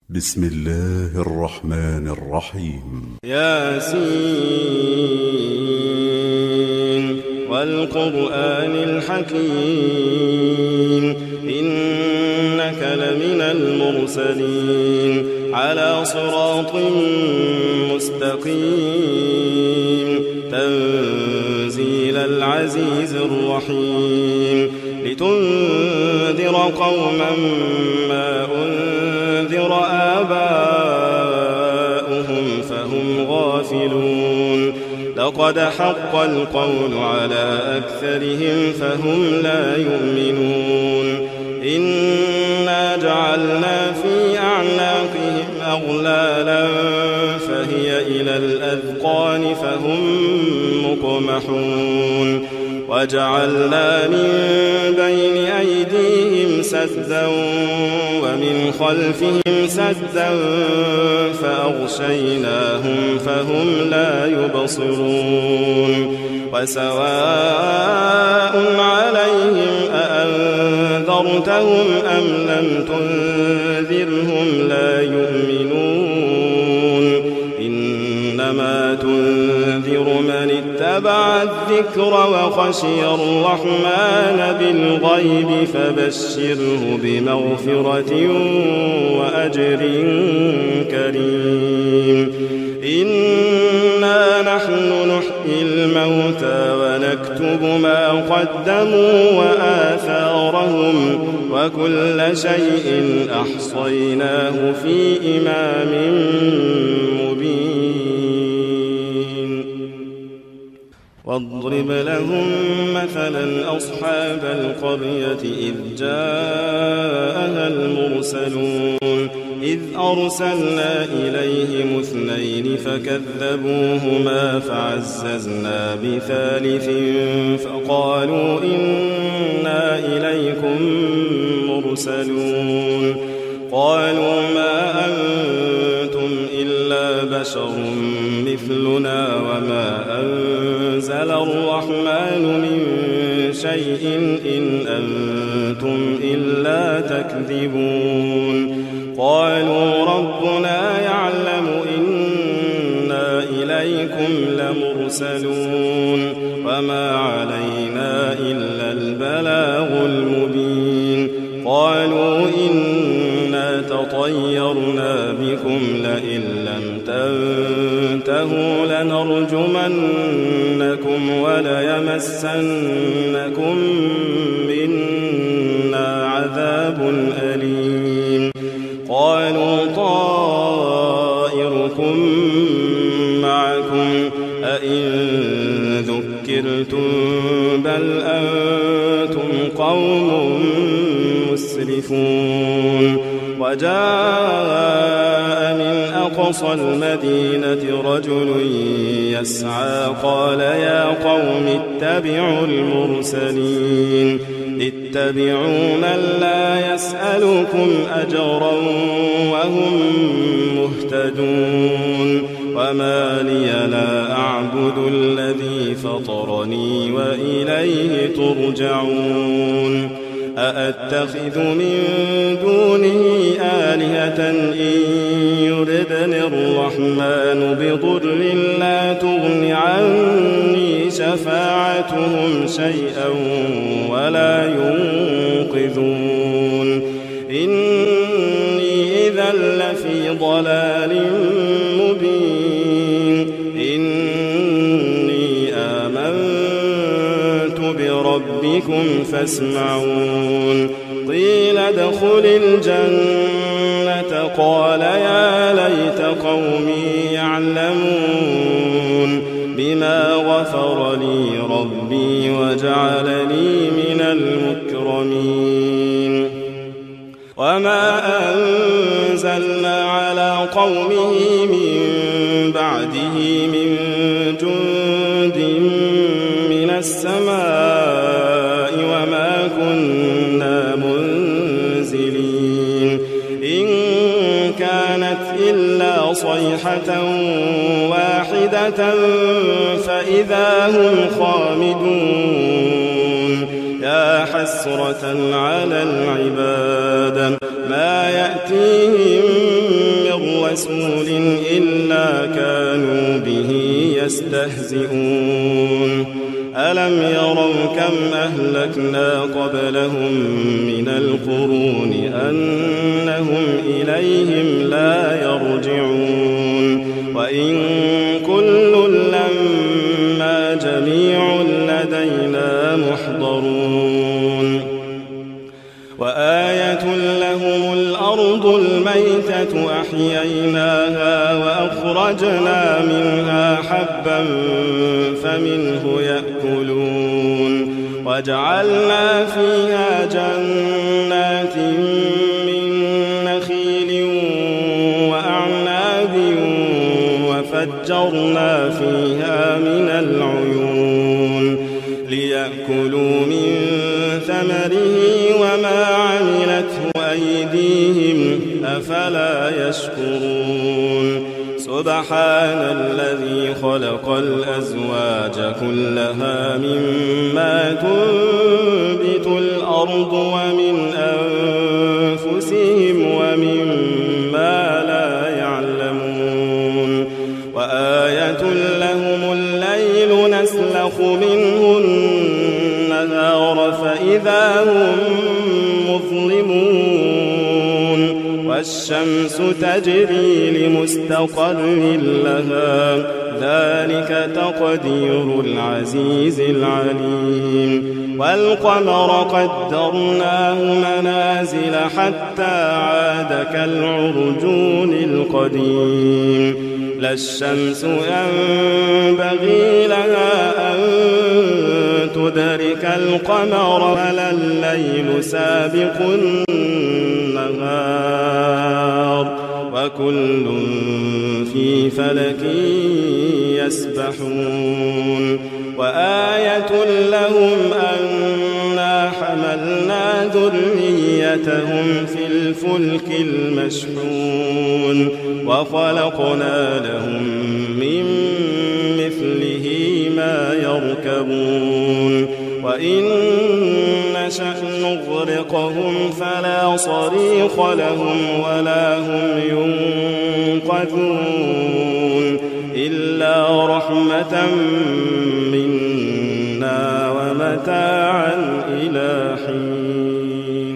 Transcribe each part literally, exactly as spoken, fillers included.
بسم الله الرحمن الرحيم. ياسين والقرآن الحكيم إنك لمن المرسلين على صراط مستقيم تنزيل العزيز الرحيم لتنذر قوما ما أنذر آباؤهم فهم غافلون لقد حق القول على أكثرهم فهم لا يؤمنون إنا جعلنا في أعناقهم أغلالا فهي إلى الأذقان فهم مقمحون وجعلنا من بين أيديهم سدا ومن خلفهم سدا فأغشيناهم فهم لا يبصرون وسواء عليهم أأنذرتهم أم لم تنذرهم لا يؤمنون إنما تنذر من اتبع الذكر وخشي الرحمن بالغيب فبشره بمغفرة وأجر كريم إنا نحن نحيي الموتى ونكتب ما قدموا وآثارهم وكل شيء أحصيناه في إمام مبين واضرب لهم مثلا أصحاب القرية إذ جاءها المرسلون إذ أرسلنا إليهم اثنين فكذبوهما فعززنا بثالث فقالوا إنا إليكم مرسلون قالوا ما أنتم إلا بشر مثلنا وما أنزل الرحمن من شيء إن أنتم إلا تكذبون قالوا ربنا يعلم إنا إليكم لمرسلون وما علينا إلا البلاغ المبين قالوا إنا تطيرنا بكم لئن لم تنتهوا لنرجمنكم وليمسنكم منا عذاب أليم قالوا طائركم معكم أئن ذكرتم بل أنتم قوم مسرفون وجاء من أقصى المدينة رجل يسعى قال يا قوم اتبعوا المرسلين اتبعوا من لا يسألكم أجرا وهم مهتدون وما لي لا أعبد الذي فطرني وإليه ترجعون أأتخذ من دونه آلهة إن يردني الرحمن بضر لا تغن عني شفاعتهم شيئا ولا ينقذون إني إذا لفي ضلال مبين إني آمنت بربكم فاسمعون قيل ادخل الجنة قال يا ليت قومي يعلمون بما غفر لي ربي وجعلني من المكرمين وما أنزلنا على قومه من بعده من جند من السماء وما كنا منزلين إن كانت إلا صيحة واحدة فإذا هم خامدون يا حسرة على العباد ما يأتيهم يستهزئون ألم يروا كم أهلكنا قبلهم من القرون أنهم إليهم لا يرجعون وإن كل لما جميع لدينا محضرون وآية لهم الأرض الميتة أحييناها وأخرجنا منها حبا فمنه يأكلون وجعلنا فيها جنات من نخيل وأعناب وفجرنا فيها من العيون ليأكلوا من ثمره وما عملته أيديهم أفلا يشكرون سبحان الذي خلق الأزواج كلها مما تنبت الأرض ومن أنفسهم ومما لا يعلمون وآية لهم الليل نسلخ منه النهار فإذا هم مظلمون والشمس تجري لمستقر لها ذلك تقدير العزيز العليم والقمر قدرناه منازل حتى عاد كالعرجون القديم لا الشمس ينبغي لها أن تدرك القمر ولا الليل سابق النهار وكل في فلك يسبحون وآية لهم أنا حملنا ذريتهم في الفلك المشحون وخلقنا لهم من مثله ما يركبون وإن نشأ نغرقهم فلا صريخ لهم ولا هم ينقذون إلا رحمة منا ومتاعا إلى حين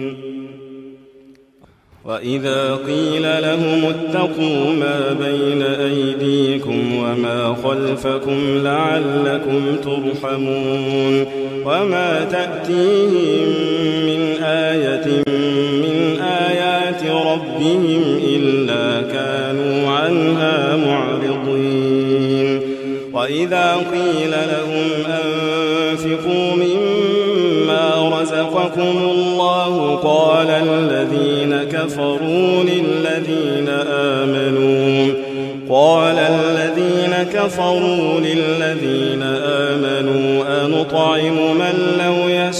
وإذا قيل لهم اتقوا ما بين أيديكم وما خلفكم لعلكم ترحمون وما تأتيهم من آية من آيات ربهم إلا كانوا عنها معرضين وإذا قيل لهم أنفقوا مما رزقكم الله قال الذين كفروا للذين آمنوا قال الذين كفروا للذين آمنوا أنطعم من لو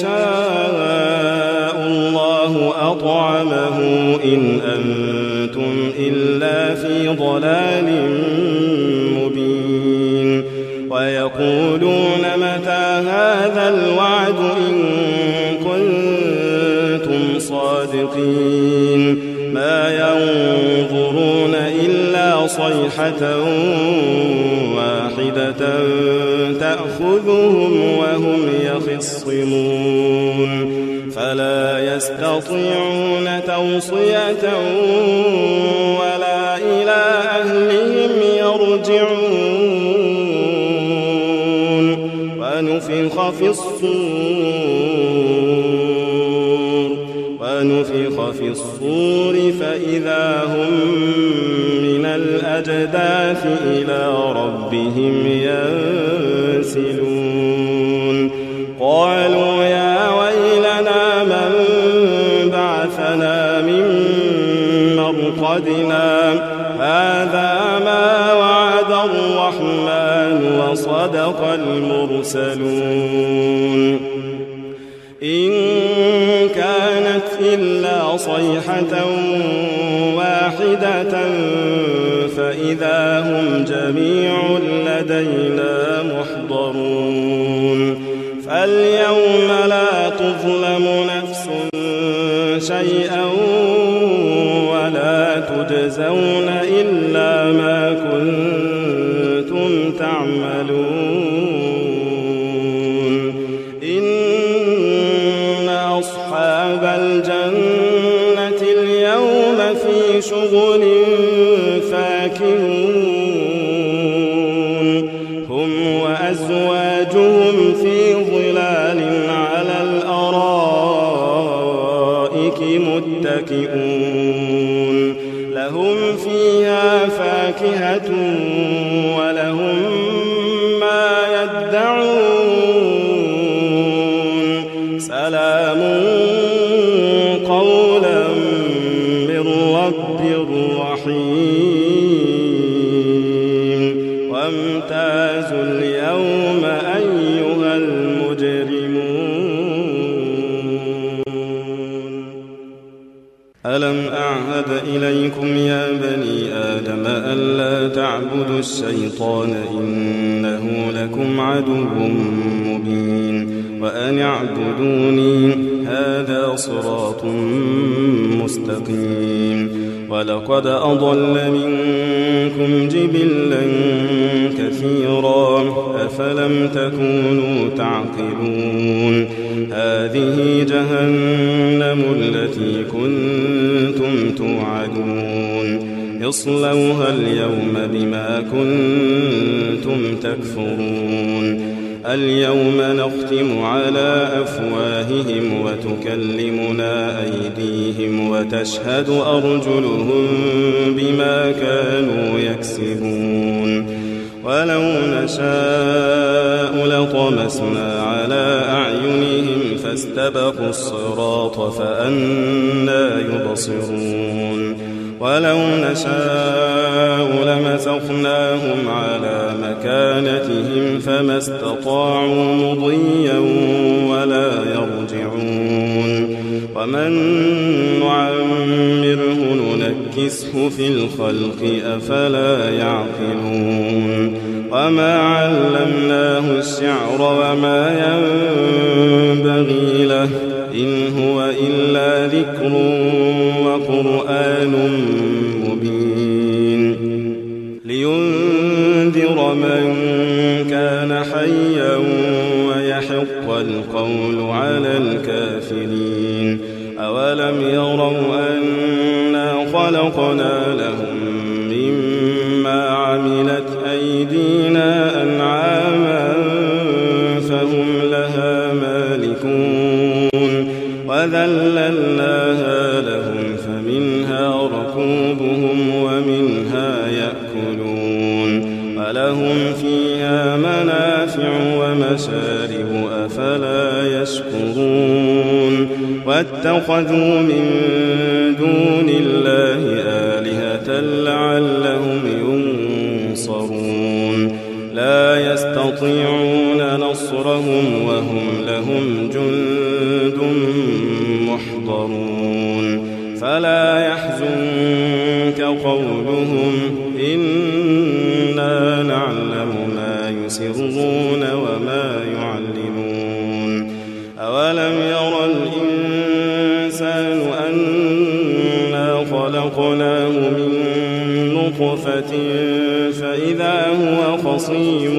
يشاء الله أطعمه إن أنتم إلا في ضلال مبين ويقولون متى هذا الوعد إن كنتم صادقين ما ينظرون إلا صيحة واحدة تأخذهم وهم يخصمون فلا يستطيعون توصية ولا إلى أهلهم يرجعون ونفخ في الصور ونفخ في الصور فإذا هم من الأجداث إلى ربهم ينسلون قالوا يا ويلنا من بعثنا من مرقدنا هذا ما وعد الرحمن وصدق المرسلون إن كانت إلا صيحة واحدة فإذا هم جميع لدينا محضرون فاليوم لا تظلم نفس شيئا ولا تجزون إلا ما كنتم تعملون إن أصحاب الجنة اليوم في شغل فاكهون هم وأزواجهم في ظلال على الأرائك متكئون لهم فيها فاكهة ولهم ما يدعون سلام قولا من رب رحيم وامتازوا اليوم أيها المجرمون ألم أعهد إليكم يا بني آدم ألا تعبدوا الشيطان إنه لكم عدو مبين وأن اعبدوني هذا صراط مستقيم ولقد أضل منكم جبلا كثيرا أفلم تكونوا تعقلون هذه جهنم التي كنتم توعدون اصلوها اليوم بما كنتم تكفرون اليوم نختم على أفواههم وتكلمنا أيديهم وتشهد أرجلهم بما كانوا يكسبون ولو نشاء لطمسنا على أعينهم فاستبقوا الصراط فأنى يبصرون ولو نشاء لمسخناهم على مكانتهم فما استطاعوا مضيا ولا يرجعون ومن نعمره ننكسه في الخلق أفلا يعقلون وما علمناه الشعر وما ينبغي له إن هو إلا ذكر وقرآن مبين لينذر من كان حيا ويحق القول على الكافرين أولم يروا أنا خلقنا لهم مما عملت أيدينا أنعاما فهم لها مالكون وذللناها لهم فمنها ركوبهم ومنها يأكلون ولهم فيها منافع ومشارب أفلا يشكرون واتخذوا من دون الله آلهة لعلهم ينصرون لا يستطيعون نصرهم وهم لهم جند محضرون فلا يحزنك قولهم إنا نعلم ما يسرون وما يعلنون أولم يرى الإنسان أنا خلقناه من نطفة فإذا هو خصيم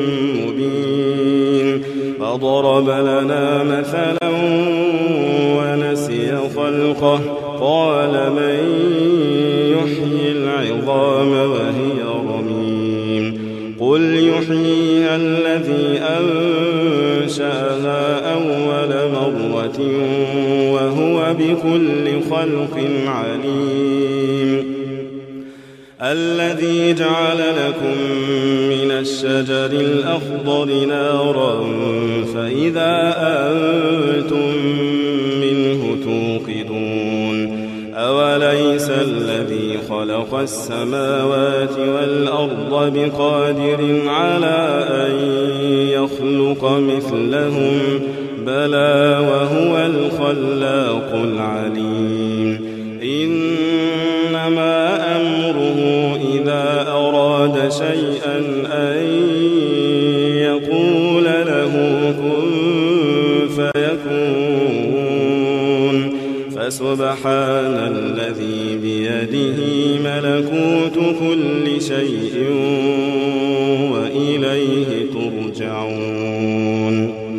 مبين فضرب لنا مثلا ونسي خلقه قال من يحيي العظام وهي رميم قل يحييها الذي أنشأها أول مرة وهو بكل خلق عليم الذي جعل لكم من الشجر الأخضر نارا فإذا أنتم منه توقدون أوليس الذي خلق السماوات والأرض بقادر على أن يخلق مثلهم بلى وهو الخلاق العليم إنما أمره إذا أراد شيئا أن يقول له كن فيكون فسبحان الذي بيده ملكوت كل شيء وإليه يرجعون